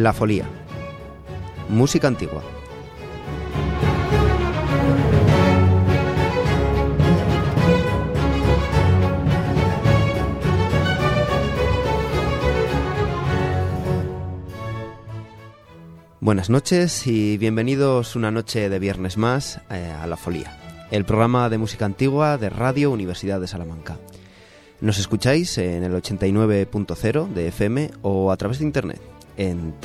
La Folía. Música antigua. Buenas noches y bienvenidos una noche de viernes más a La Folía, el programa de música antigua de Radio Universidad de Salamanca. Nos escucháis en el 89.0 de FM o a través de internet en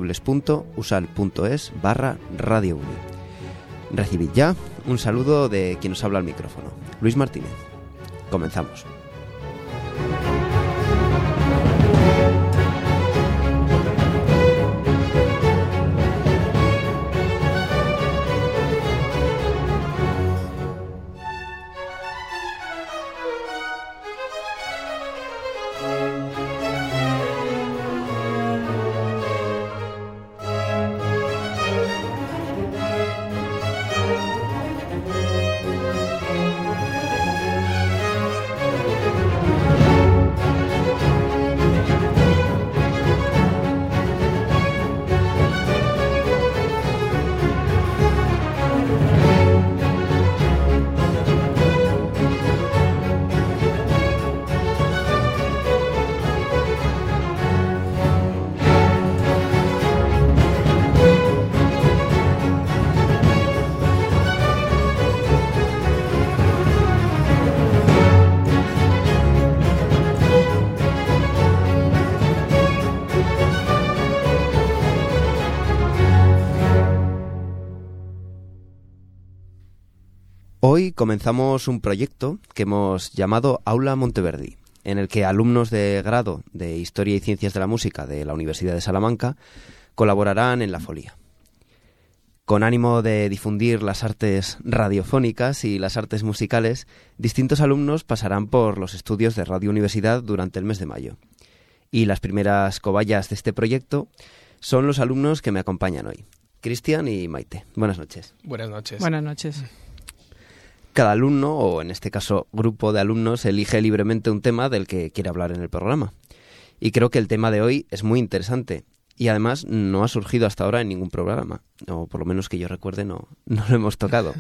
www.usal.es/Radio Uni. Recibid ya un saludo de quien os habla al micrófono, Luis Martínez. Comenzamos. Hoy comenzamos un proyecto que hemos llamado Aula Monteverdi, en el que alumnos de grado de Historia y Ciencias de la Música de la Universidad de Salamanca colaborarán en La Folía. Con ánimo de difundir las artes radiofónicas y las artes musicales, distintos alumnos pasarán por los estudios de Radio Universidad durante el mes de mayo. Y las primeras cobayas de este proyecto son los alumnos que me acompañan hoy, Cristian y Maite. Buenas noches. Buenas noches. Buenas noches. Cada alumno, o en este caso grupo de alumnos, elige libremente un tema del que quiere hablar en el programa. Y creo que el tema de hoy es muy interesante y además no ha surgido hasta ahora en ningún programa, o por lo menos que yo recuerde no lo hemos tocado.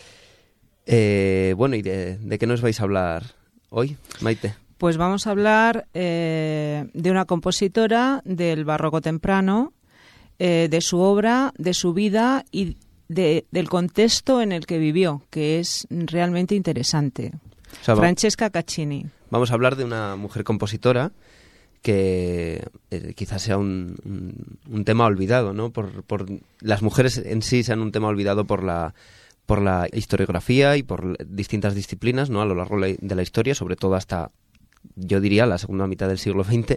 Bueno, ¿y de qué nos vais a hablar hoy, Maite? Pues vamos a hablar de una compositora del barroco temprano, de su obra, de su vida y del contexto en el que vivió, que es realmente interesante. O sea, Francesca Caccini. Vamos a hablar de una mujer compositora que quizás sea un tema olvidado, ¿no? Por las mujeres en sí sean un tema olvidado por la historiografía y por distintas disciplinas, ¿no? A lo largo de la historia, sobre todo hasta, yo diría, la segunda mitad del siglo XX.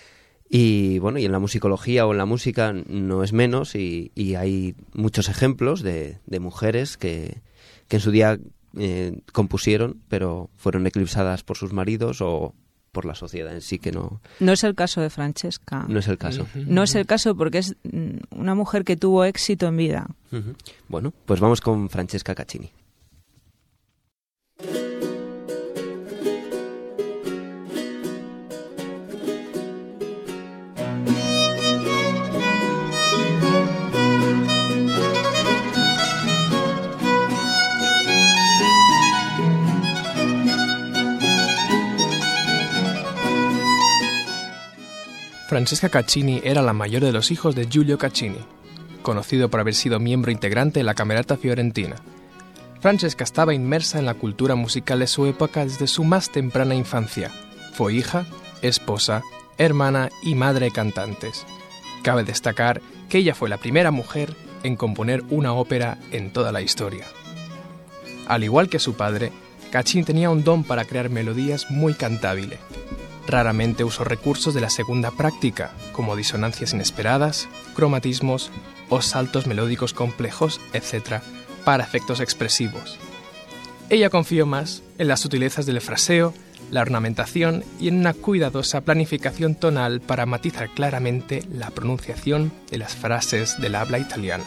Y bueno, y en la musicología o en la música no es menos, y hay muchos ejemplos de mujeres que en su día compusieron, pero fueron eclipsadas por sus maridos o por la sociedad en sí, que no... No es el caso de Francesca. No es el caso. No es el caso porque es una mujer que tuvo éxito en vida. Uh-huh. Bueno, pues vamos con Francesca Caccini. Francesca Caccini era la mayor de los hijos de Giulio Caccini, conocido por haber sido miembro integrante de la Camerata Fiorentina. Francesca estaba inmersa en la cultura musical de su época desde su más temprana infancia. Fue hija, esposa, hermana y madre de cantantes. Cabe destacar que ella fue la primera mujer en componer una ópera en toda la historia. Al igual que su padre, Caccini tenía un don para crear melodías muy cantables. Raramente usó recursos de la segunda práctica, como disonancias inesperadas, cromatismos o saltos melódicos complejos, etc., para efectos expresivos. Ella confió más en las sutilezas del fraseo, la ornamentación y en una cuidadosa planificación tonal para matizar claramente la pronunciación de las frases del habla italiana.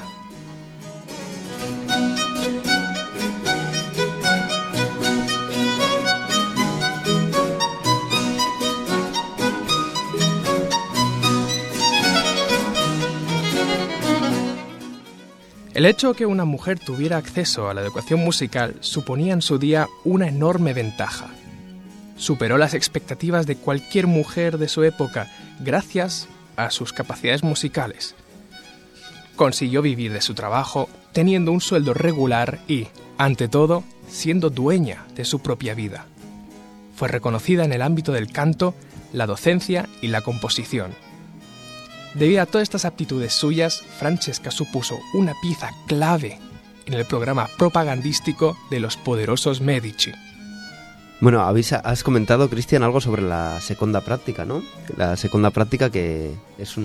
El hecho de que una mujer tuviera acceso a la educación musical suponía en su día una enorme ventaja. Superó las expectativas de cualquier mujer de su época gracias a sus capacidades musicales. Consiguió vivir de su trabajo, teniendo un sueldo regular y, ante todo, siendo dueña de su propia vida. Fue reconocida en el ámbito del canto, la docencia y la composición. Debido a todas estas aptitudes suyas, Francesca supuso una pieza clave en el programa propagandístico de los poderosos Medici. Bueno, has comentado, Cristian, algo sobre la seconda práctica, ¿no? La seconda práctica, que es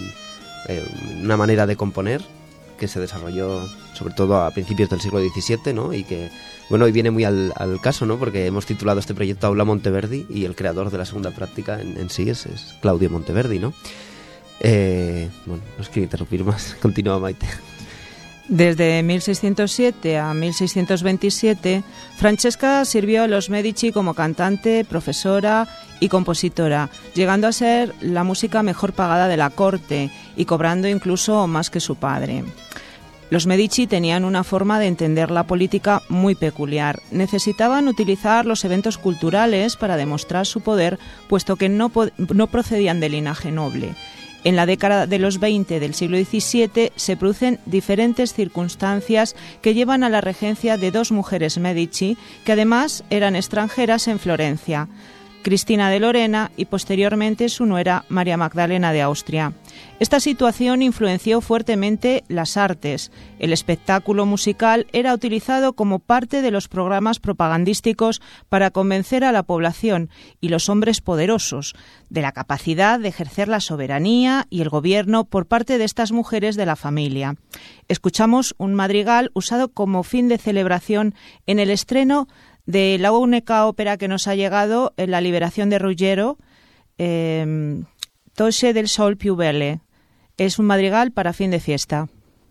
una manera de componer que se desarrolló sobre todo a principios del siglo XVII, ¿no? Y que, bueno, hoy viene muy al caso, ¿no? Porque hemos titulado este proyecto Aula Monteverdi y el creador de la segunda práctica en sí es Claudio Monteverdi, ¿no? Bueno, no es que interrumpir más. Continúa, Maite. Desde 1607 a 1627, Francesca sirvió a los Medici como cantante, profesora y compositora, llegando a ser la música mejor pagada de la corte y cobrando incluso más que su padre. Los Medici tenían una forma de entender la política muy peculiar. Necesitaban utilizar los eventos culturales para demostrar su poder, puesto que no procedían de linaje noble. En la década de los 20 del siglo XVII se producen diferentes circunstancias que llevan a la regencia de dos mujeres Medici, que además eran extranjeras en Florencia, Cristina de Lorena y posteriormente su nuera María Magdalena de Austria. Esta situación influenció fuertemente las artes. El espectáculo musical era utilizado como parte de los programas propagandísticos para convencer a la población y los hombres poderosos de la capacidad de ejercer la soberanía y el gobierno por parte de estas mujeres de la familia. Escuchamos un madrigal usado como fin de celebración en el estreno de la única ópera que nos ha llegado, La liberación de Ruggiero, Toche del Sol più belle. Es un madrigal para fin de fiesta.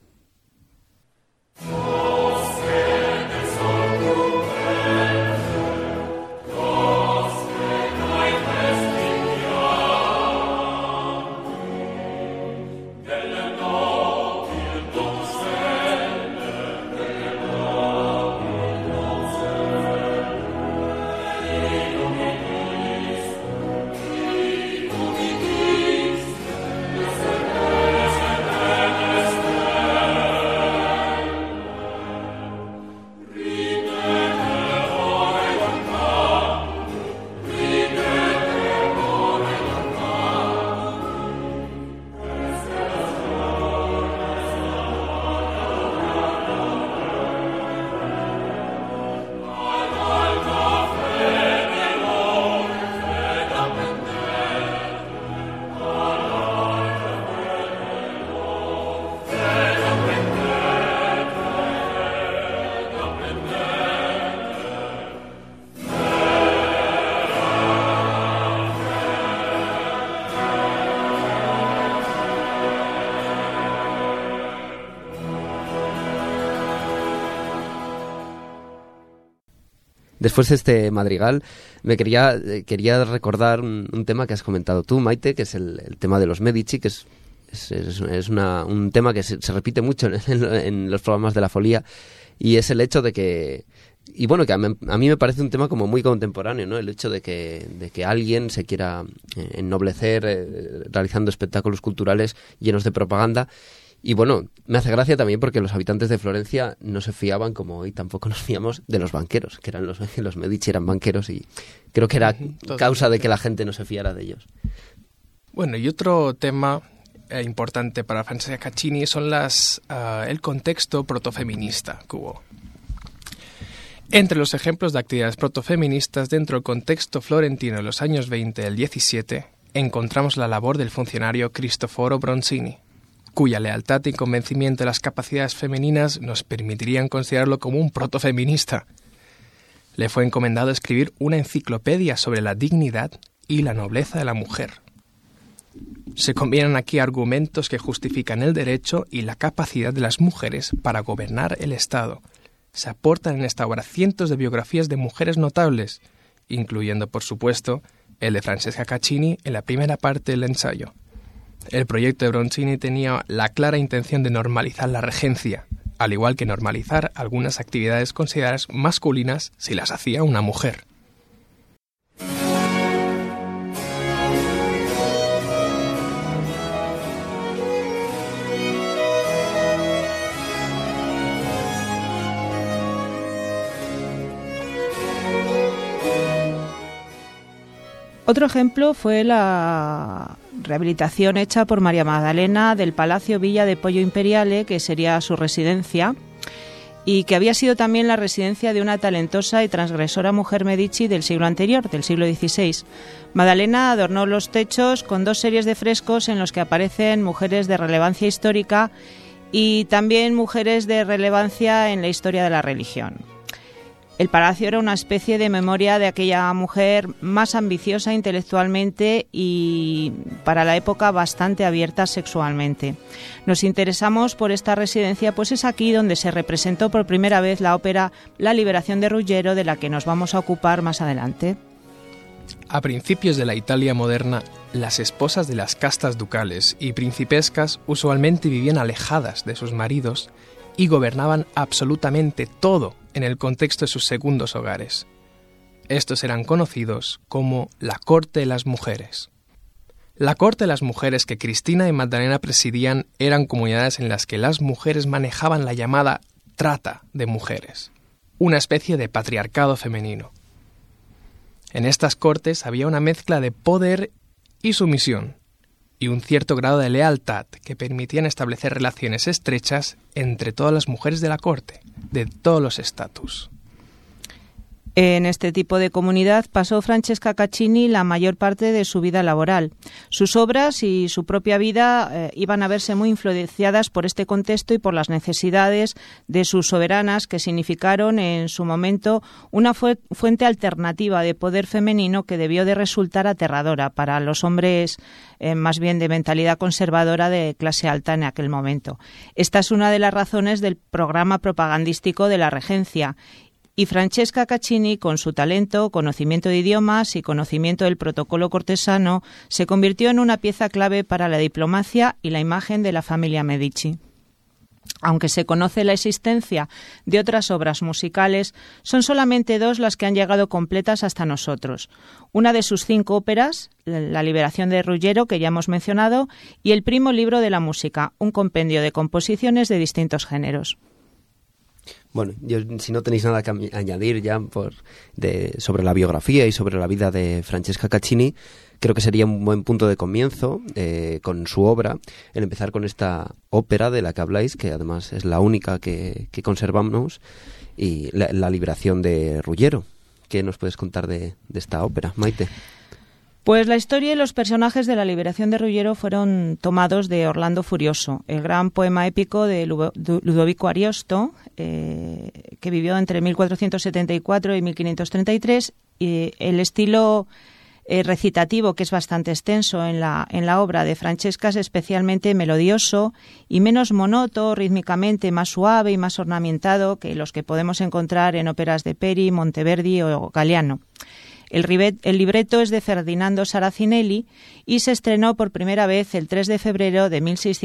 Después de este madrigal, me quería recordar un tema que has comentado tú, Maite, que es el tema de los Medici, que es un tema que se repite mucho en los programas de la Folía, y es el hecho de que, y bueno, que a mí me parece un tema como muy contemporáneo, ¿no? El hecho de que alguien se quiera ennoblecer realizando espectáculos culturales llenos de propaganda. Y bueno, me hace gracia también porque los habitantes de Florencia no se fiaban, como hoy tampoco nos fiamos, de los banqueros, que eran los Medici eran banqueros, y creo que era causa de que la gente no se fiara de ellos. Bueno, y otro tema importante para Francesca Caccini son el contexto protofeminista que hubo. Entre los ejemplos de actividades protofeministas dentro del contexto florentino de los años 20 del 17, encontramos la labor del funcionario Cristoforo Bronzini, cuya lealtad y convencimiento de las capacidades femeninas nos permitirían considerarlo como un protofeminista. Le fue encomendado escribir una enciclopedia sobre la dignidad y la nobleza de la mujer. Se combinan aquí argumentos que justifican el derecho y la capacidad de las mujeres para gobernar el Estado. Se aportan en esta obra cientos de biografías de mujeres notables, incluyendo, por supuesto, el de Francesca Caccini en la primera parte del ensayo. El proyecto de Bronzini tenía la clara intención de normalizar la regencia, al igual que normalizar algunas actividades consideradas masculinas si las hacía una mujer. Otro ejemplo fue la rehabilitación hecha por María Magdalena del Palacio Villa de Pollo Imperiale, que sería su residencia, y que había sido también la residencia de una talentosa y transgresora mujer Medici del siglo anterior, del siglo XVI. Magdalena adornó los techos con 2 series de frescos en los que aparecen mujeres de relevancia histórica y también mujeres de relevancia en la historia de la religión. El palacio era una especie de memoria de aquella mujer más ambiciosa intelectualmente y, para la época, bastante abierta sexualmente. Nos interesamos por esta residencia, pues es aquí donde se representó por primera vez la ópera La Liberación de Ruggiero, de la que nos vamos a ocupar más adelante. A principios de la Italia moderna, las esposas de las castas ducales y principescas usualmente vivían alejadas de sus maridos y gobernaban absolutamente todo en el contexto de sus segundos hogares. Estos eran conocidos como la corte de las mujeres. La corte de las mujeres que Cristina y Magdalena presidían eran comunidades en las que las mujeres manejaban la llamada trata de mujeres, una especie de patriarcado femenino. En estas cortes había una mezcla de poder y sumisión, y un cierto grado de lealtad que permitían establecer relaciones estrechas entre todas las mujeres de la corte, de todos los estatus. En este tipo de comunidad pasó Francesca Caccini la mayor parte de su vida laboral. Sus obras y su propia vida iban a verse muy influenciadas por este contexto y por las necesidades de sus soberanas, que significaron en su momento una fuente alternativa de poder femenino que debió de resultar aterradora para los hombres más bien de mentalidad conservadora de clase alta en aquel momento. Esta es una de las razones del programa propagandístico de la regencia. Y Francesca Caccini, con su talento, conocimiento de idiomas y conocimiento del protocolo cortesano, se convirtió en una pieza clave para la diplomacia y la imagen de la familia Medici. Aunque se conoce la existencia de otras obras musicales, son solamente 2 las que han llegado completas hasta nosotros. Una de sus 5 óperas, La Liberación de Ruggiero, que ya hemos mencionado, y el primo libro de la música, un compendio de composiciones de distintos géneros. Bueno, yo, si no tenéis nada que añadir ya sobre la biografía y sobre la vida de Francesca Caccini, creo que sería un buen punto de comienzo con su obra, el empezar con esta ópera de la que habláis, que además es la única que conservamos, y la Liberación de Ruggiero. ¿Qué nos puedes contar de esta ópera, Maite? Pues la historia y los personajes de La Liberación de Ruggiero fueron tomados de Orlando Furioso, el gran poema épico de Ludovico Ariosto, que vivió entre 1474 y 1533, y el estilo recitativo, que es bastante extenso en la obra de Francesca, es especialmente melodioso y menos monótono, rítmicamente más suave y más ornamentado que los que podemos encontrar en óperas de Peri, Monteverdi o Galliano. El libreto es de Ferdinando Saracinelli y se estrenó por primera vez el 3 de febrero de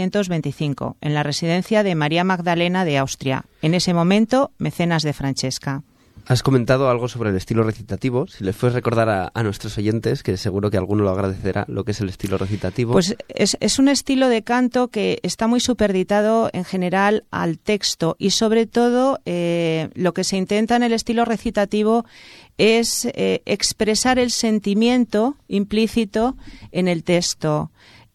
1625 en la residencia de María Magdalena de Austria, en ese momento mecenas de Francesca. Has comentado algo sobre el estilo recitativo. Si les puedes recordar a nuestros oyentes, que seguro que alguno lo agradecerá, lo que es el estilo recitativo. Pues es un estilo de canto que está muy superditado en general al texto y sobre todo lo que se intenta en el estilo recitativo es expresar el sentimiento implícito en el texto.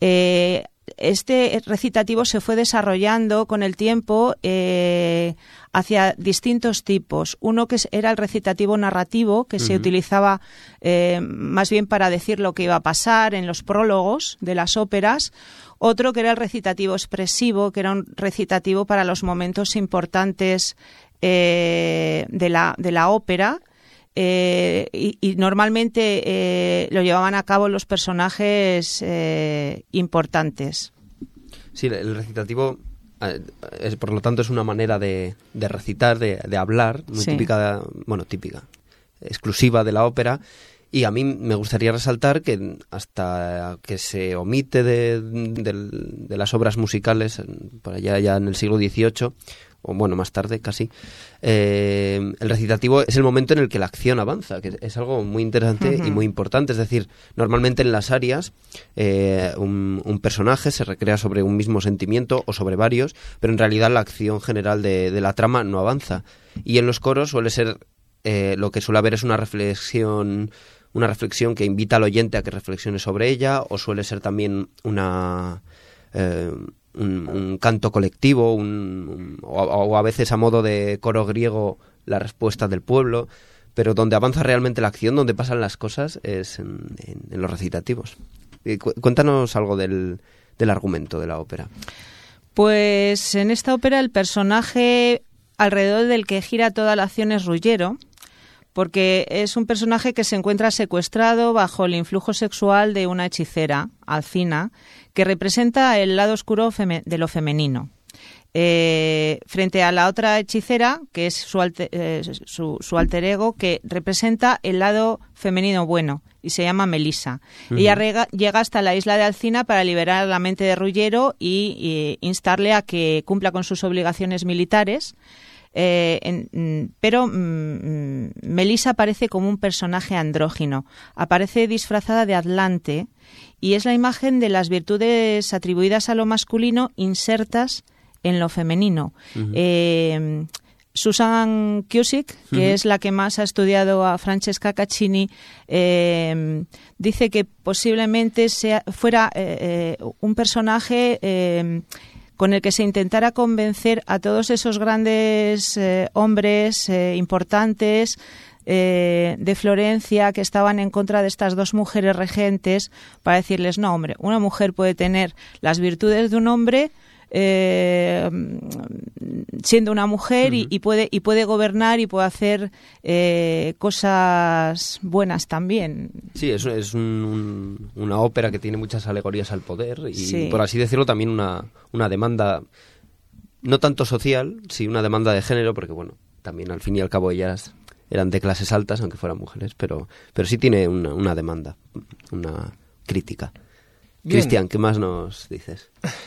Este recitativo se fue desarrollando con el tiempo hacia distintos tipos. Uno que era el recitativo narrativo, que se utilizaba más bien para decir lo que iba a pasar en los prólogos de las óperas. Otro que era el recitativo expresivo, que era un recitativo para los momentos importantes de la ópera. Y normalmente lo llevaban a cabo los personajes importantes. Sí, el recitativo, por lo tanto, es una manera de recitar, de hablar, muy típica, exclusiva de la ópera. Y a mí me gustaría resaltar que hasta que se omite de las obras musicales, por allá ya en el siglo XVIII, o bueno, más tarde casi, el recitativo es el momento en el que la acción avanza, que es algo muy interesante y muy importante. Es decir, normalmente en las arias un personaje se recrea sobre un mismo sentimiento o sobre varios, pero en realidad la acción general de la trama no avanza. Y en los coros suele ser, lo que suele haber es una reflexión que invita al oyente a que reflexione sobre ella, o suele ser también un canto colectivo, o a veces a modo de coro griego, la respuesta del pueblo, pero donde avanza realmente la acción, donde pasan las cosas, es en los recitativos. Cuéntanos algo del argumento de la ópera. Pues en esta ópera el personaje alrededor del que gira toda la acción es Ruggiero, porque es un personaje que se encuentra secuestrado bajo el influjo sexual de una hechicera, Alcina, que representa el lado oscuro de lo femenino. Frente a la otra hechicera, que es su alter ego, que representa el lado femenino bueno, y se llama Melissa. Ella llega hasta la isla de Alcina para liberar la mente de Ruggiero y instarle a que cumpla con sus obligaciones militares. Pero Melissa aparece como un personaje andrógino, aparece disfrazada de Atlante y es la imagen de las virtudes atribuidas a lo masculino insertas en lo femenino. Susan Cusick, que es la que más ha estudiado a Francesca Caccini, dice que posiblemente fuera un personaje con el que se intentara convencer a todos esos grandes hombres importantes de Florencia que estaban en contra de estas dos mujeres regentes, para decirles, no, hombre, una mujer puede tener las virtudes de un hombre siendo una mujer y puede gobernar y puede hacer cosas buenas también. Sí, es una ópera que tiene muchas alegorías al poder y, por así decirlo, también una demanda, no tanto social, sí una demanda de género, porque bueno, también al fin y al cabo ellas eran de clases altas, aunque fueran mujeres, pero sí tiene una demanda, una crítica. Cristian, ¿qué más nos dices?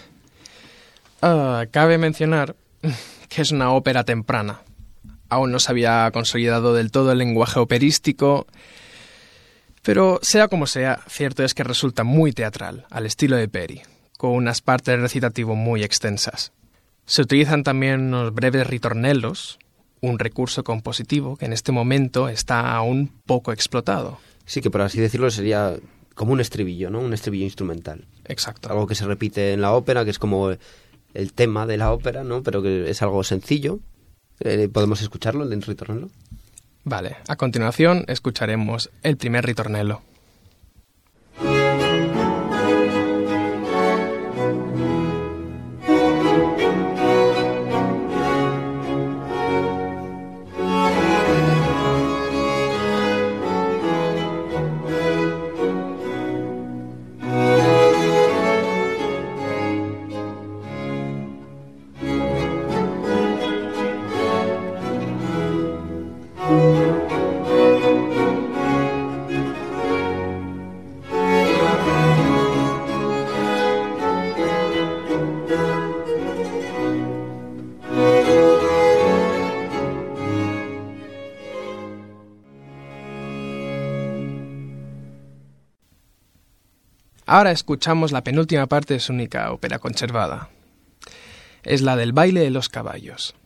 Cabe mencionar que es una ópera temprana. Aún no se había consolidado del todo el lenguaje operístico, pero sea como sea, cierto es que resulta muy teatral, al estilo de Peri, con unas partes de recitativo muy extensas. Se utilizan también unos breves ritornellos, un recurso compositivo que en este momento está aún poco explotado. Sí, que por así decirlo sería como un estribillo, ¿no? Un estribillo instrumental. Exacto. Algo que se repite en la ópera, que es como el tema de la ópera, ¿no? Pero que es algo sencillo. ¿Podemos escucharlo, el ritornello? Vale, a continuación escucharemos el primer ritornello. Ahora escuchamos la penúltima parte de su única ópera conservada. Es la del baile de los caballos.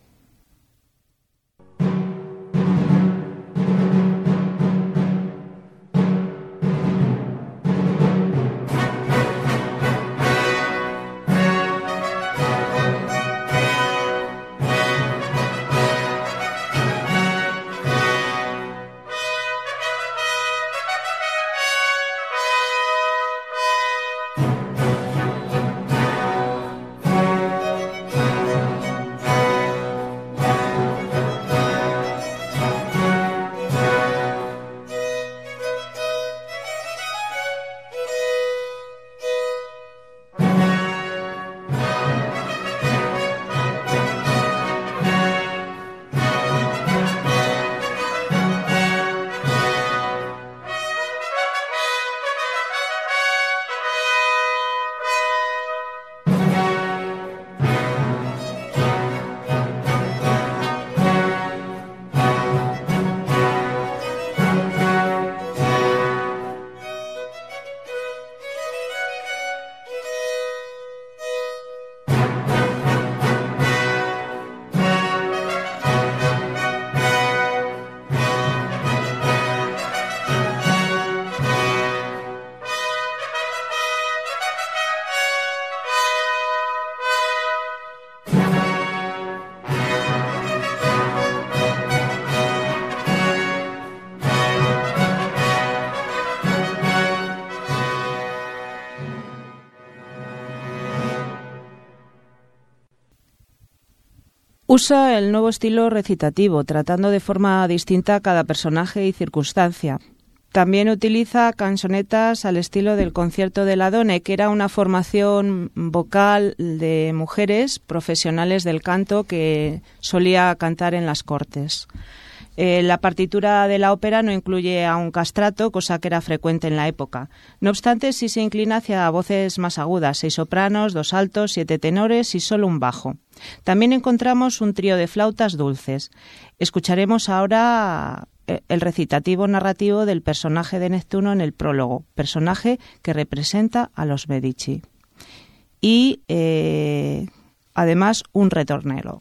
Usa el nuevo estilo recitativo, tratando de forma distinta cada personaje y circunstancia. También utiliza canzonetas al estilo del concierto de la Done, que era una formación vocal de mujeres profesionales del canto que solía cantar en las cortes. La partitura de la ópera no incluye a un castrato, cosa que era frecuente en la época. No obstante, sí se inclina hacia voces más agudas, 6 sopranos, 2 altos, 7 tenores y solo un bajo. También encontramos un trío de flautas dulces. Escucharemos ahora el recitativo narrativo del personaje de Neptuno en el prólogo, personaje que representa a los Medici. Y además un ritornello.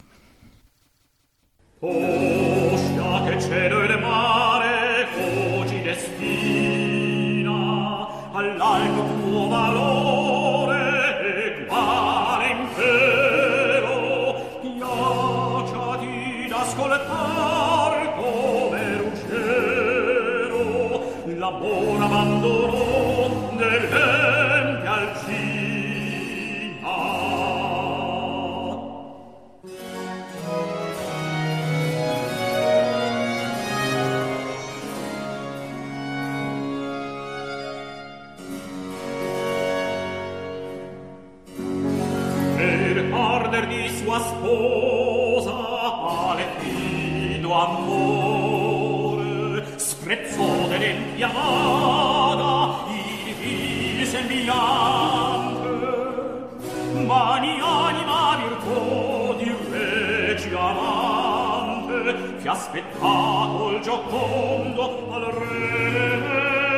Cielo e mare oggi destina all'alto tuo valore eguale impero, piacciati d'ascoltar come Ruggero l'amor abbandonò dell'ente Alcina. Di sua sposa ale fido amore sprezzò dell'enfiamata il vil sembiante mani anima virtù di regi amante che aspettato il giocondo al re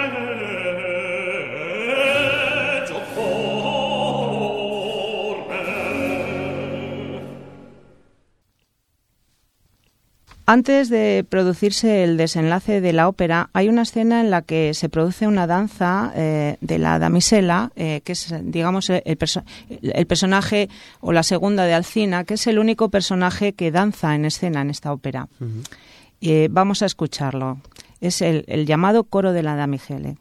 Antes de producirse el desenlace de la ópera, hay una escena en la que se produce una danza de la damisela, que es, digamos, el personaje o la segunda de Alcina, que es el único personaje que danza en escena en esta ópera. Uh-huh. Vamos a escucharlo. Es el llamado coro de la Damigelle.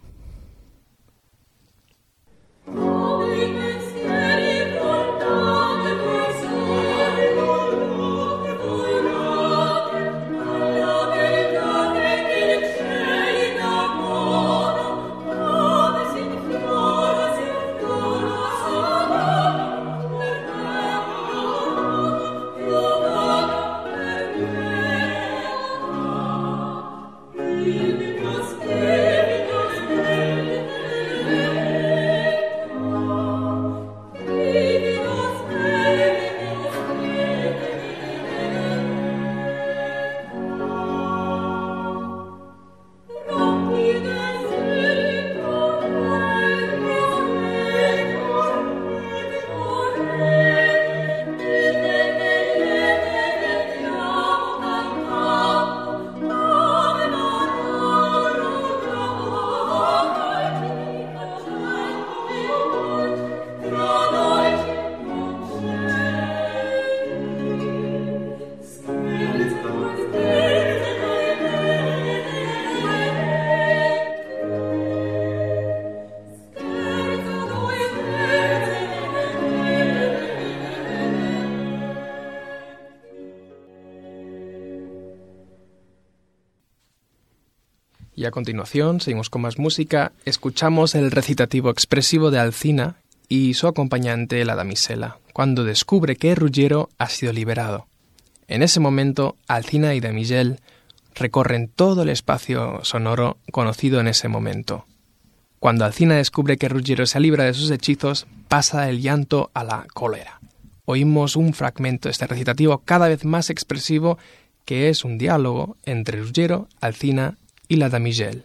Y a continuación, seguimos con más música, escuchamos el recitativo expresivo de Alcina y su acompañante, la damisela, cuando descubre que Ruggiero ha sido liberado. En ese momento, Alcina y Damigelle recorren todo el espacio sonoro conocido en ese momento. Cuando Alcina descubre que Ruggiero se libra de sus hechizos, pasa del llanto a la cólera. Oímos un fragmento de este recitativo cada vez más expresivo, que es un diálogo entre Ruggiero, Alcina y la Damigelle.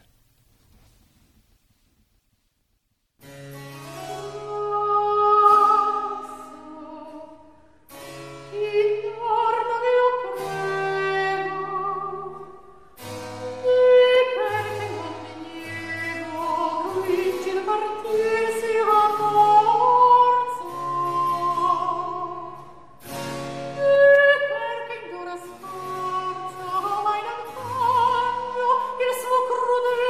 Crudele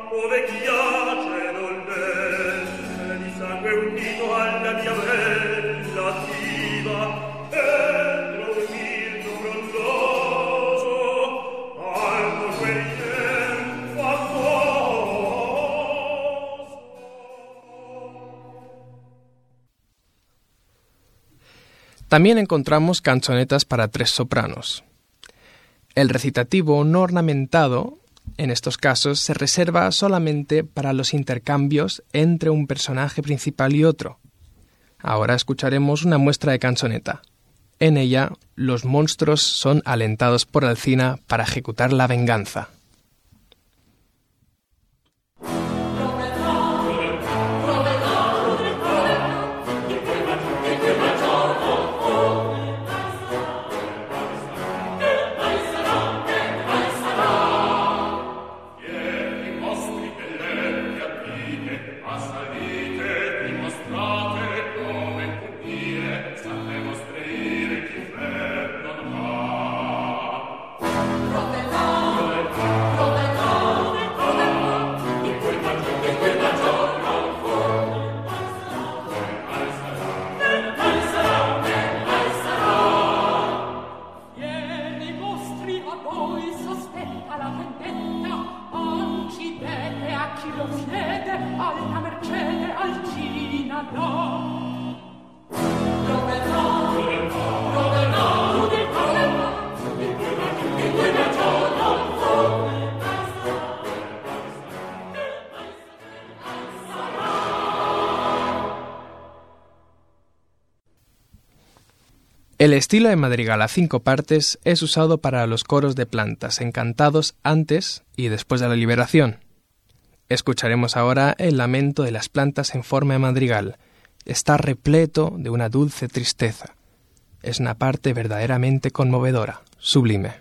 ove chiace dolente di sangue unito alla mia bella diva entro un milto bronzoso alto guerrier famoso. También encontramos canzonetas para 3 sopranos. El recitativo no ornamentado, en estos casos, se reserva solamente para los intercambios entre un personaje principal y otro. Ahora escucharemos una muestra de canzoneta. En ella, los monstruos son alentados por Alcina para ejecutar la venganza. El estilo de madrigal a 5 partes es usado para los coros de plantas encantados antes y después de la liberación. Escucharemos ahora el lamento de las plantas en forma de madrigal. Está repleto de una dulce tristeza. Es una parte verdaderamente conmovedora, sublime.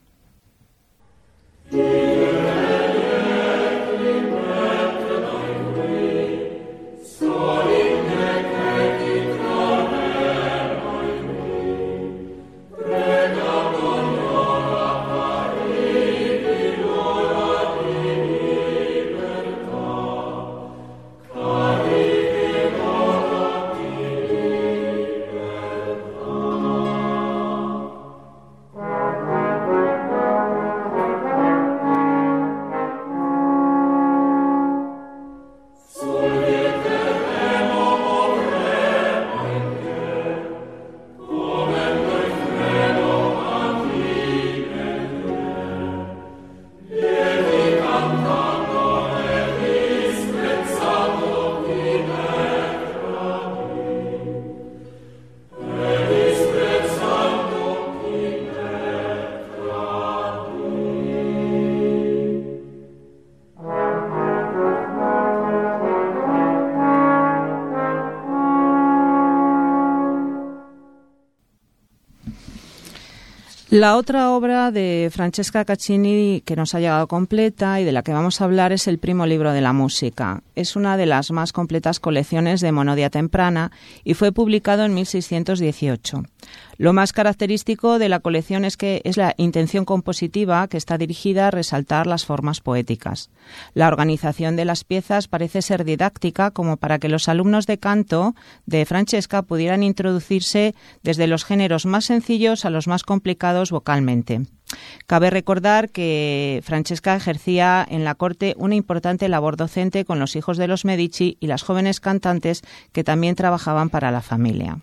La otra obra de Francesca Caccini que nos ha llegado completa y de la que vamos a hablar es el Primo libro de la música. Es una de las más completas colecciones de monodia temprana y fue publicado en 1618. Lo más característico de la colección es que es la intención compositiva que está dirigida a resaltar las formas poéticas. La organización de las piezas parece ser didáctica como para que los alumnos de canto de Francesca pudieran introducirse desde los géneros más sencillos a los más complicados vocalmente. Cabe recordar que Francesca ejercía en la corte una importante labor docente con los hijos de los Medici y las jóvenes cantantes que también trabajaban para la familia.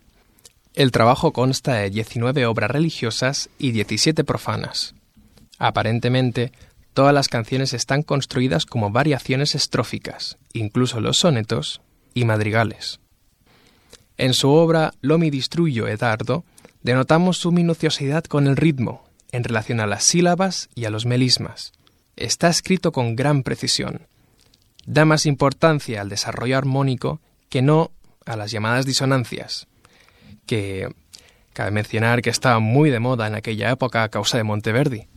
El trabajo consta de 19 obras religiosas y 17 profanas. Aparentemente, todas las canciones están construidas como variaciones estróficas, incluso los sonetos y madrigales. En su obra Lo mi distruggo e tardo, denotamos su minuciosidad con el ritmo, en relación a las sílabas y a los melismas. Está escrito con gran precisión. Da más importancia al desarrollo armónico que no a las llamadas disonancias, que cabe mencionar que estaba muy de moda en aquella época a causa de Monteverdi.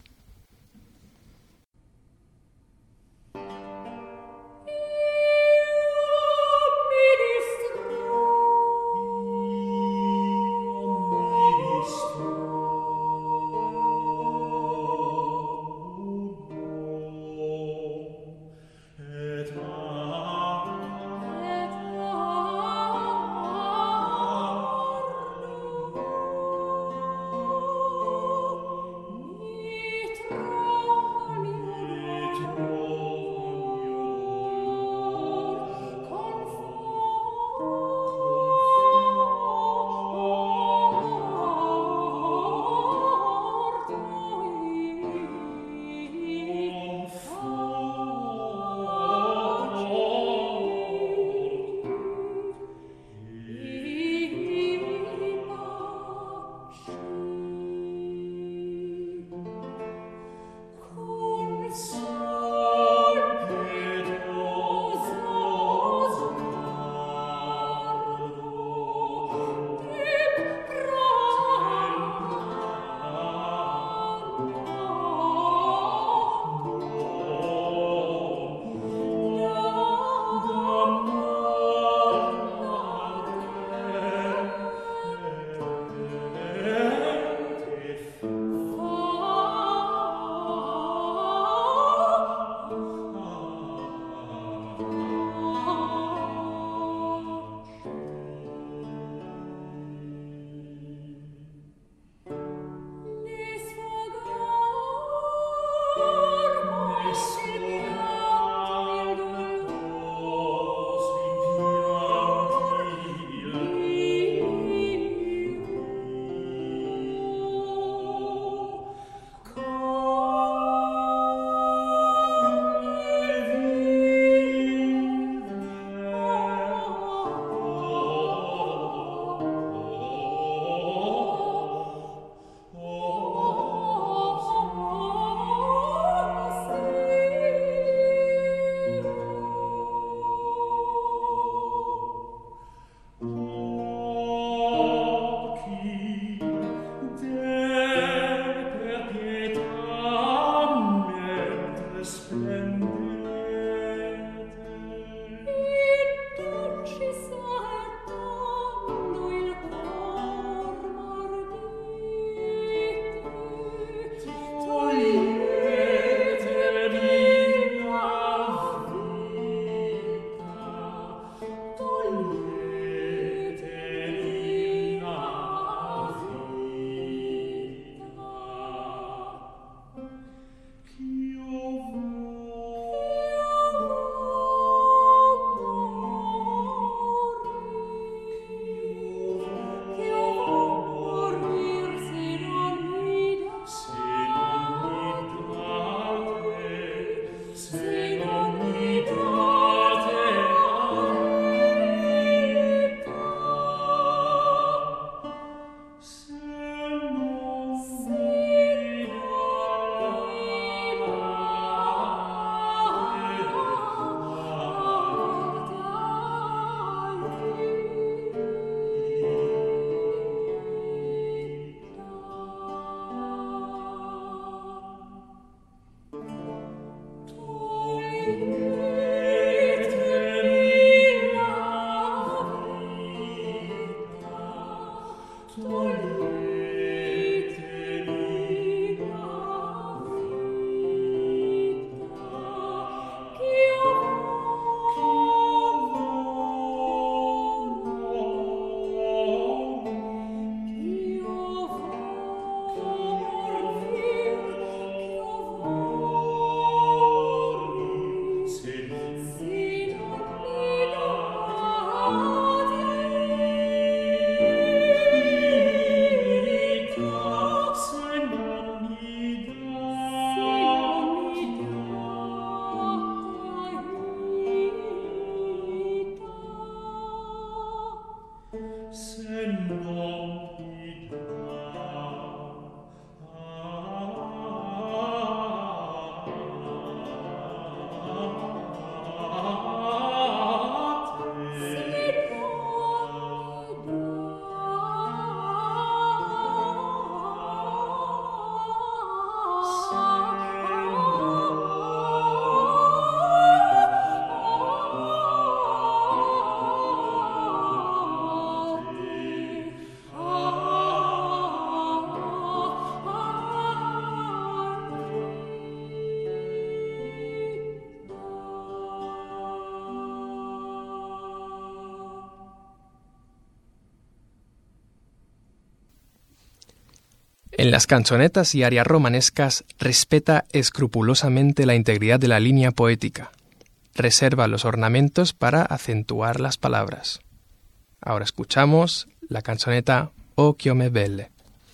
En las canzonetas y arias romanescas respeta escrupulosamente la integridad de la línea poética. Reserva los ornamentos para acentuar las palabras. Ahora escuchamos la canzoneta O Chiome Belle.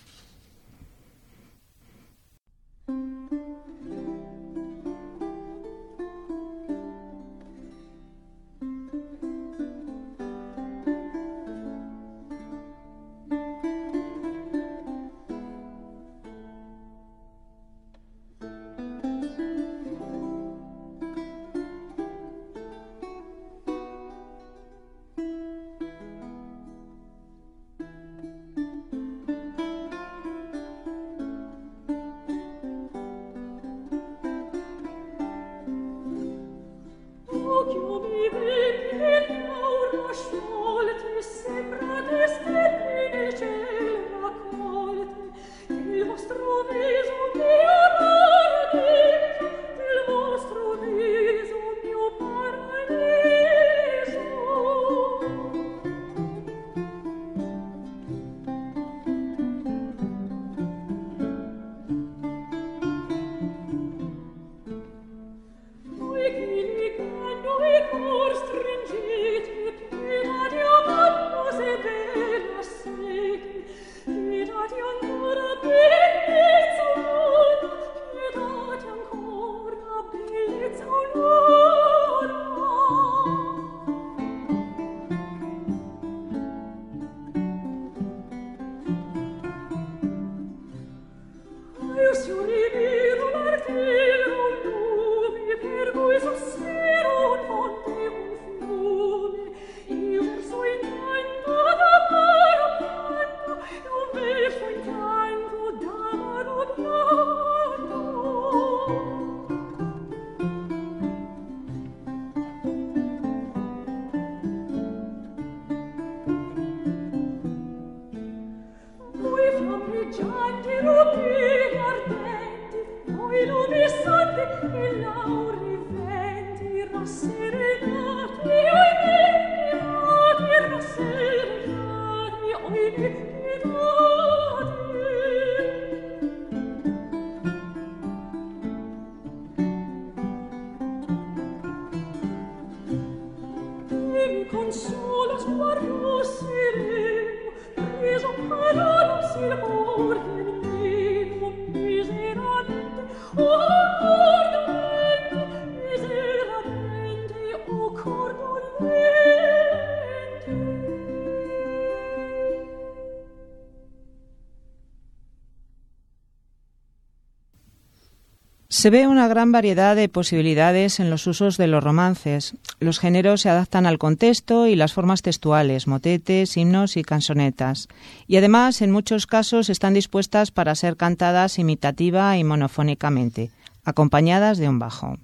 Se ve una gran variedad de posibilidades en los usos de los romances. Los géneros se adaptan al contexto y las formas textuales, motetes, himnos y canzonetas. Y además, en muchos casos, están dispuestas para ser cantadas imitativa y monofónicamente, acompañadas de un bajo.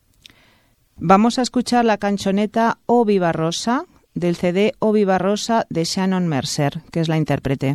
Vamos a escuchar la canzoneta O Viva Rosa, del CD O Viva Rosa de Shannon Mercer, que es la intérprete.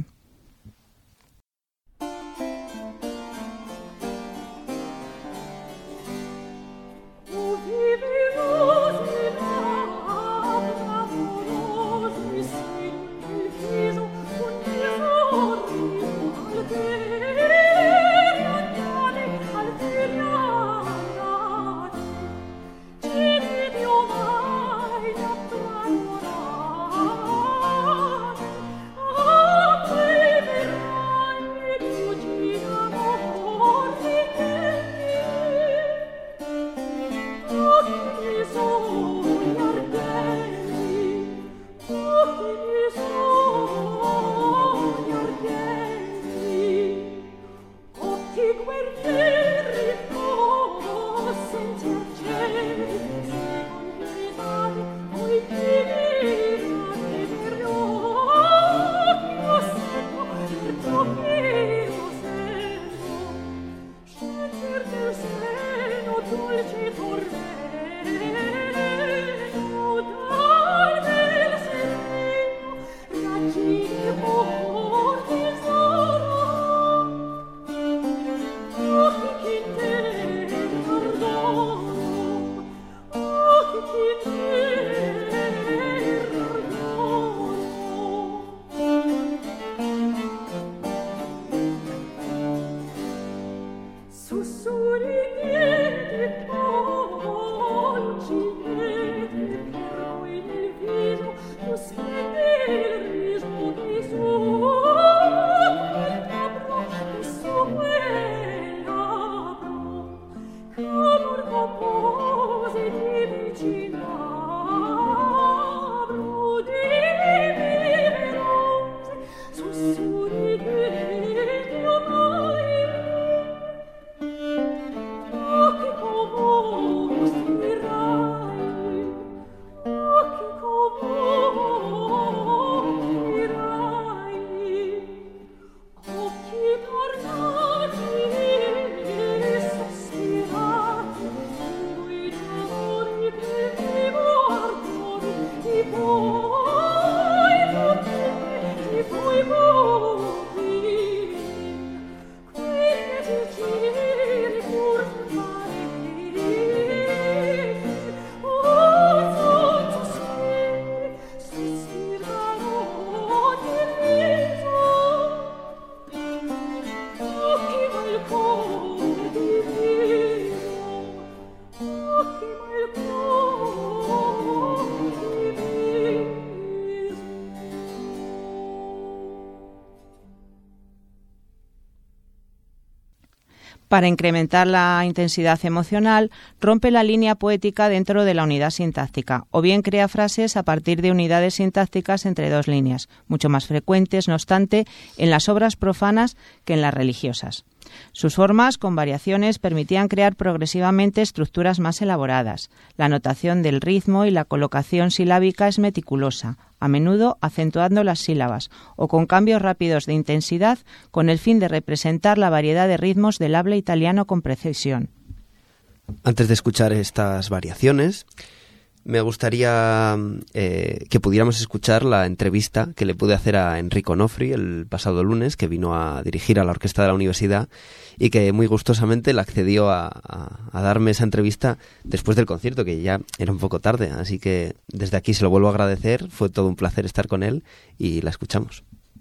Para incrementar la intensidad emocional, rompe la línea poética dentro de la unidad sintáctica, o bien crea frases a partir de unidades sintácticas entre dos líneas, mucho más frecuentes, no obstante, en las obras profanas que en las religiosas. Sus formas, con variaciones, permitían crear progresivamente estructuras más elaboradas. La notación del ritmo y la colocación silábica es meticulosa, a menudo acentuando las sílabas, o con cambios rápidos de intensidad, con el fin de representar la variedad de ritmos del habla italiano con precisión. Antes de escuchar estas variaciones, me gustaría que pudiéramos escuchar la entrevista que le pude hacer a Enrico Onofri el pasado lunes, que vino a dirigir a la orquesta de la universidad y que muy gustosamente le accedió a darme esa entrevista después del concierto, que ya era un poco tarde. Así que desde aquí se lo vuelvo a agradecer, fue todo un placer estar con él y la escuchamos.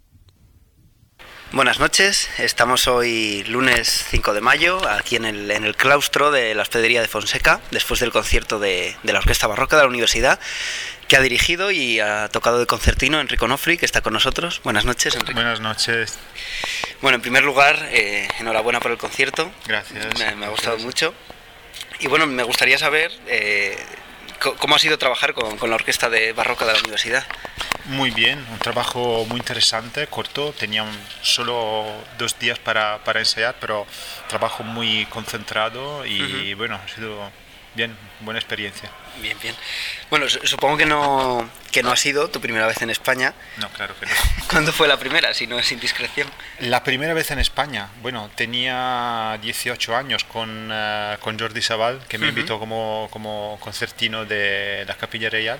Buenas noches, estamos hoy lunes 5 de mayo aquí en el claustro de la Hospedería de Fonseca, después del concierto de la Orquesta Barroca de la Universidad, que ha dirigido y ha tocado de concertino Enrico Onofri, que está con nosotros. Buenas noches, Enrico. Buenas noches. Bueno, en primer lugar, enhorabuena por el concierto. Gracias. Me ha gustado mucho. Y bueno, me gustaría saber cómo ha sido trabajar con la Orquesta de Barroca de la Universidad. Muy bien, un trabajo muy interesante, corto, tenía solo 2 días para ensayar, pero trabajo muy concentrado y bueno, ha sido bien, buena experiencia. Bien, bien. Bueno, supongo que no ha sido tu primera vez en España. No, claro que no. ¿Cuándo fue la primera, si no es indiscreción? La primera vez en España, bueno, tenía 18 años con Jordi Sabal, que me invitó como concertino de la Capilla Real.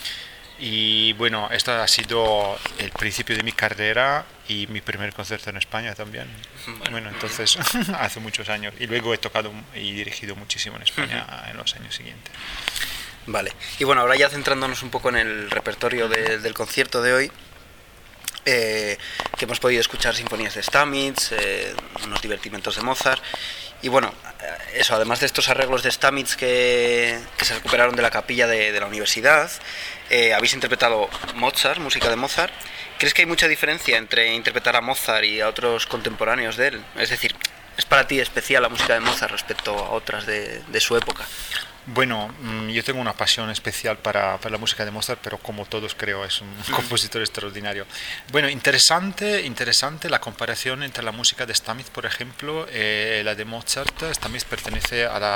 Y bueno, esto ha sido el principio de mi carrera y mi primer concierto en España también. Bueno, entonces hace muchos años. Y luego he tocado y dirigido muchísimo en España en los años siguientes. Vale. Y bueno, ahora ya centrándonos un poco en el repertorio del concierto de hoy, que hemos podido escuchar sinfonías de Stamitz, unos divertimentos de Mozart. Y bueno, eso, además de estos arreglos de Stamitz que se recuperaron de la capilla de la universidad, habéis interpretado Mozart, música de Mozart. ¿Crees que hay mucha diferencia entre interpretar a Mozart y a otros contemporáneos de él? Es decir, ¿es para ti especial la música de Mozart respecto a otras de su época? Bueno, yo tengo una pasión especial para la música de Mozart, pero como todos creo es un compositor extraordinario. Bueno, interesante la comparación entre la música de Stamitz, por ejemplo, la de Mozart. Stamitz pertenece a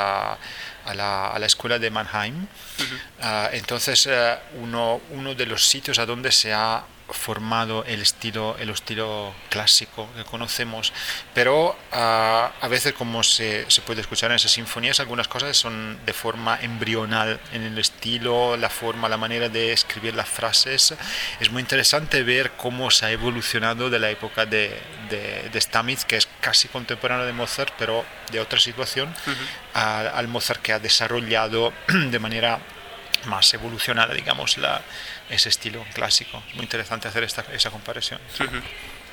la escuela de Mannheim. Entonces, uno de los sitios a donde se ha formado el estilo clásico que conocemos, pero a veces, como se puede escuchar en esas sinfonías, algunas cosas son de forma embrional en el estilo, la forma, la manera de escribir las frases. Es muy interesante ver cómo se ha evolucionado de la época de Stamitz, que es casi contemporáneo de Mozart, pero de otra situación, al Mozart que ha desarrollado de manera más evolucionada, digamos, ese estilo clásico. Es muy interesante hacer esa comparación. Bueno,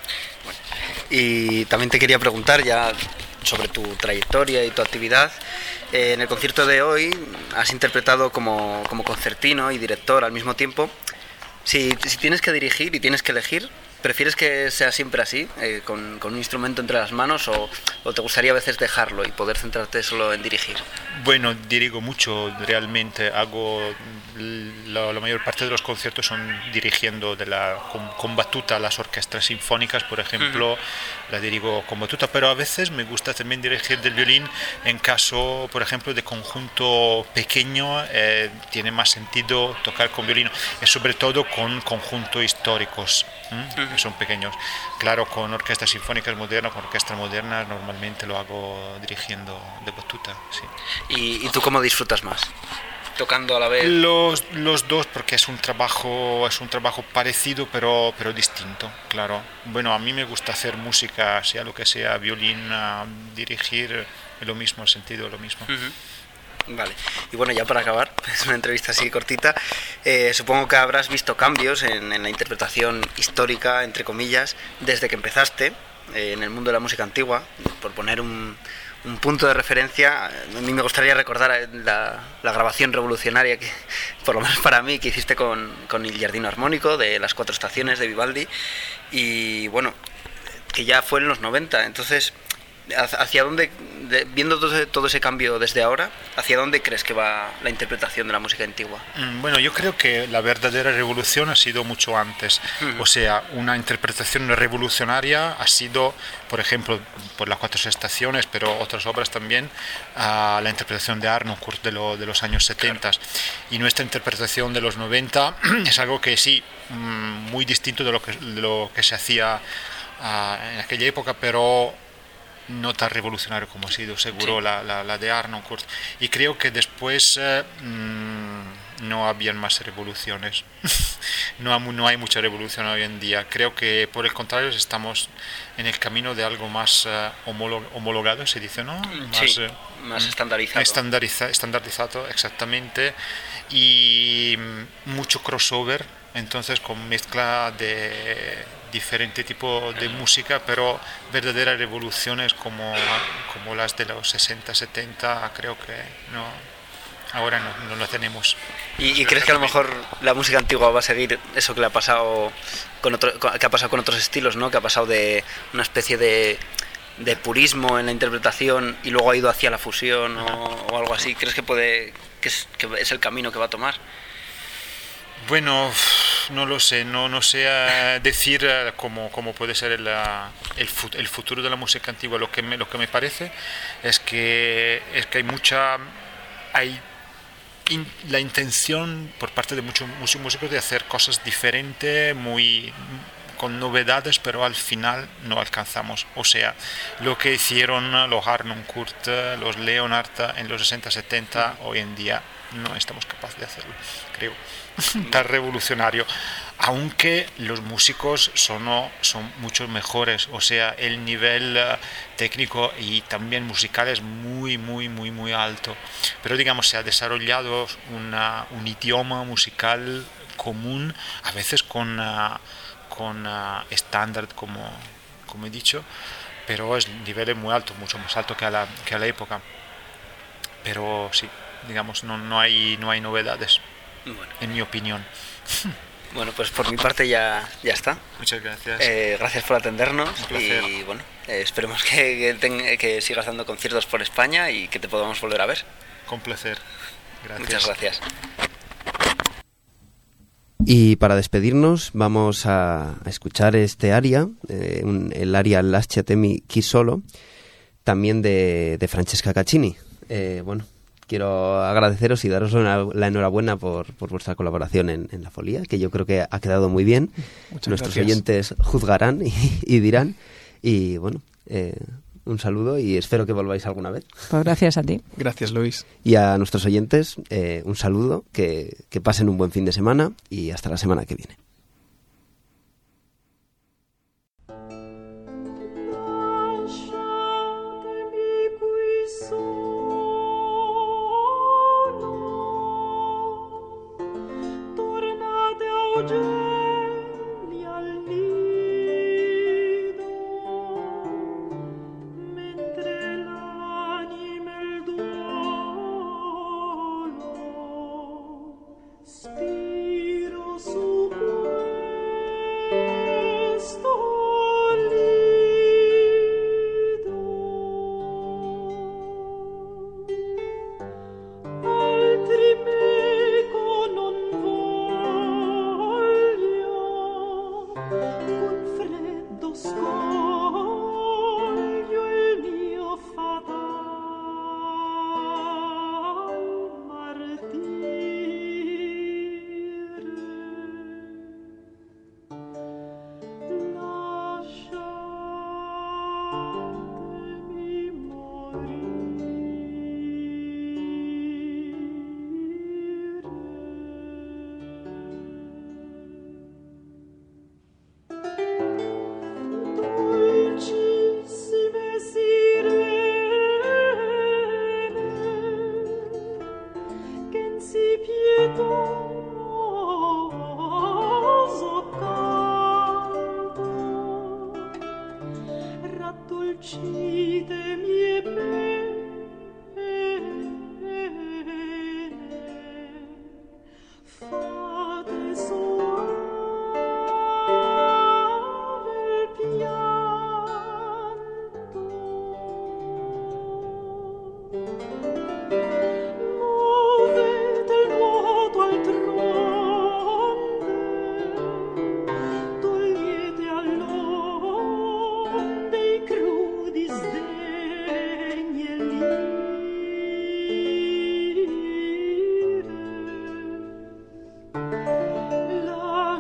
y también te quería preguntar ya sobre tu trayectoria y tu actividad. En el concierto de hoy has interpretado como concertino y director al mismo tiempo. Si tienes que dirigir y tienes que elegir, ¿prefieres que sea siempre así, con un instrumento entre las manos, o te gustaría a veces dejarlo y poder centrarte solo en dirigir? Bueno, dirijo mucho, realmente hago la mayor parte de los conciertos son dirigiendo con batuta las orquestas sinfónicas, por ejemplo, la dirijo con batuta, pero a veces me gusta también dirigir del violín en caso, por ejemplo, de conjunto pequeño, tiene más sentido tocar con violín, y sobre todo con conjuntos históricos, que son pequeños. Claro, con orquestas sinfónicas modernas, con orquestas modernas, normalmente lo hago dirigiendo de batuta, sí. ¿Y tú cómo disfrutas más? ¿Tocando a la vez? Los dos, porque es un trabajo parecido pero distinto, claro. Bueno, a mí me gusta hacer música, sea lo que sea, violín, dirigir, lo mismo, el sentido es lo mismo. Vale, y bueno, ya para acabar, es una entrevista así cortita, supongo que habrás visto cambios en la interpretación histórica, entre comillas, desde que empezaste en el mundo de la música antigua. Por poner un punto de referencia, a mí me gustaría recordar la grabación revolucionaria, que por lo menos para mí, que hiciste con el Giardino Armónico de las 4 estaciones de Vivaldi, y bueno, que ya fue en los 90. Entonces, ¿Hacia dónde, viendo todo ese cambio desde ahora, hacia dónde crees que va la interpretación de la música antigua? Bueno, yo creo que la verdadera revolución ha sido mucho antes. O sea, una interpretación revolucionaria ha sido, por ejemplo, por las Cuatro Estaciones, pero otras obras también, la interpretación de Harnoncourt de los años 70. Y nuestra interpretación de los 90 es algo que sí, muy distinto de lo que se hacía en aquella época, pero no tan revolucionario como ha sido seguro la de Harnoncourt. Y creo que después no habían más revoluciones. no hay mucha revolución hoy en día. Creo que por el contrario estamos en el camino de algo más homologado, se dice, ¿no? Más estandarizado. Estandarizado, exactamente. Y mucho crossover, entonces con mezcla de diferente tipo de música, pero verdaderas revoluciones como las de los 60, 70, creo que ahora no la tenemos. ¿Y crees que a lo mejor la música antigua va a seguir eso que le ha pasado con otros estilos, ¿no? Que ha pasado de una especie de purismo en la interpretación y luego ha ido hacia la fusión o algo así? ¿Crees que es el camino que va a tomar? Bueno, no lo sé, no sé decir cómo puede ser el futuro de la música antigua. Lo que me parece es que hay la intención por parte de muchos músicos de hacer cosas diferentes, con novedades, pero al final no alcanzamos. O sea, lo que hicieron los Harnoncourt, los Leonard en los 60-70, hoy en día no estamos capaces de hacerlo, creo. Tan revolucionario, aunque los músicos son mucho mejores, o sea, el nivel técnico y también musical es muy alto, pero digamos se ha desarrollado un idioma musical común, a veces con estándar como he dicho, pero el nivel es muy alto, mucho más alto que a la época, pero sí, digamos no hay novedades. Bueno. En mi opinión. Bueno, pues por mi parte ya está. Muchas gracias. Gracias por atendernos. Un placer. Y bueno, esperemos que sigas dando conciertos por España y que te podamos volver a ver. Con placer. Gracias. Muchas gracias. Y para despedirnos vamos a escuchar este aria, el aria Lasciatemi chi solo, también de Francesca Caccini. Quiero agradeceros y daros la enhorabuena por vuestra colaboración en La Folía, que yo creo que ha quedado muy bien. Muchas Nuestros gracias. oyentes juzgarán y dirán. Y bueno, un saludo y espero que volváis alguna vez. Pues gracias a ti. Gracias, Luis. Y a nuestros oyentes, un saludo, que pasen un buen fin de semana y hasta la semana que viene.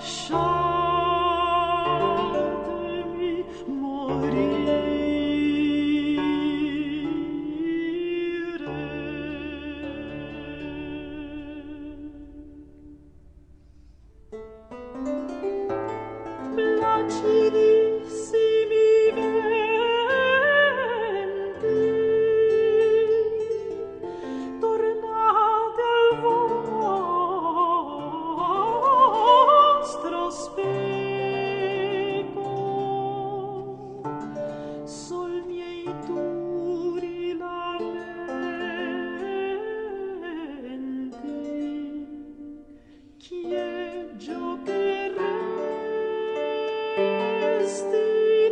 lasciatemi morire. Placidissimi venti, tornate al vostro speco, sol miei duri lamenti, chieggio che resti in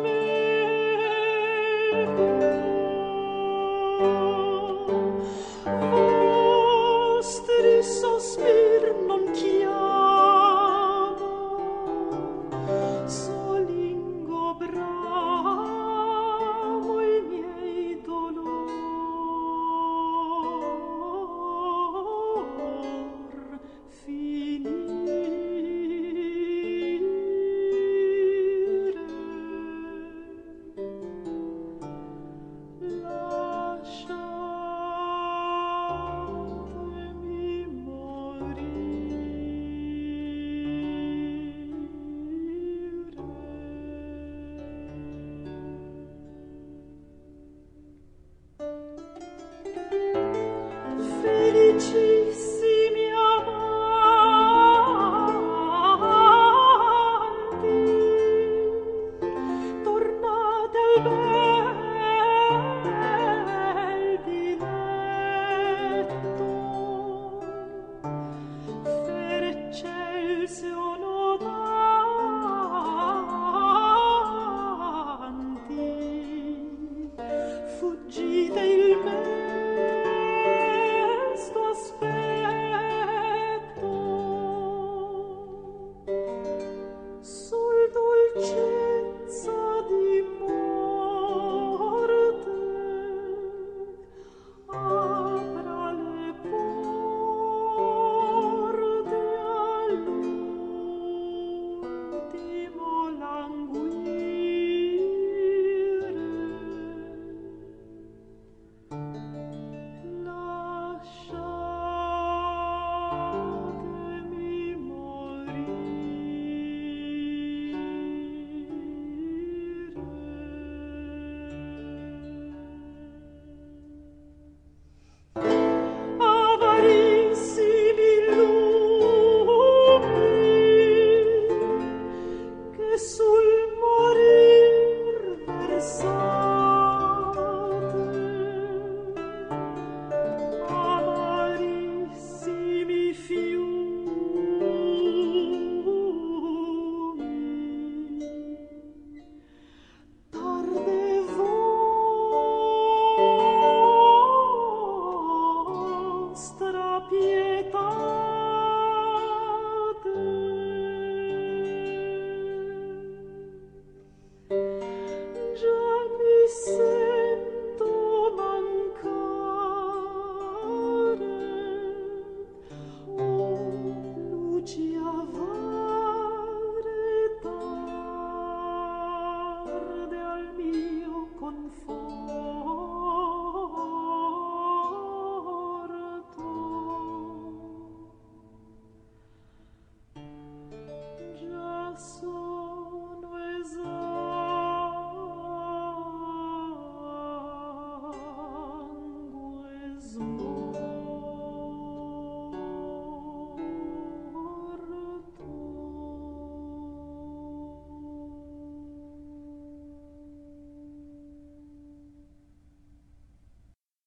me. Vostri sospir non chiamo, solingo bramo i miei dolor finire. Lasciatemi morire. Felicissimi amanti, tornate al bel diletto, per eccelsi onori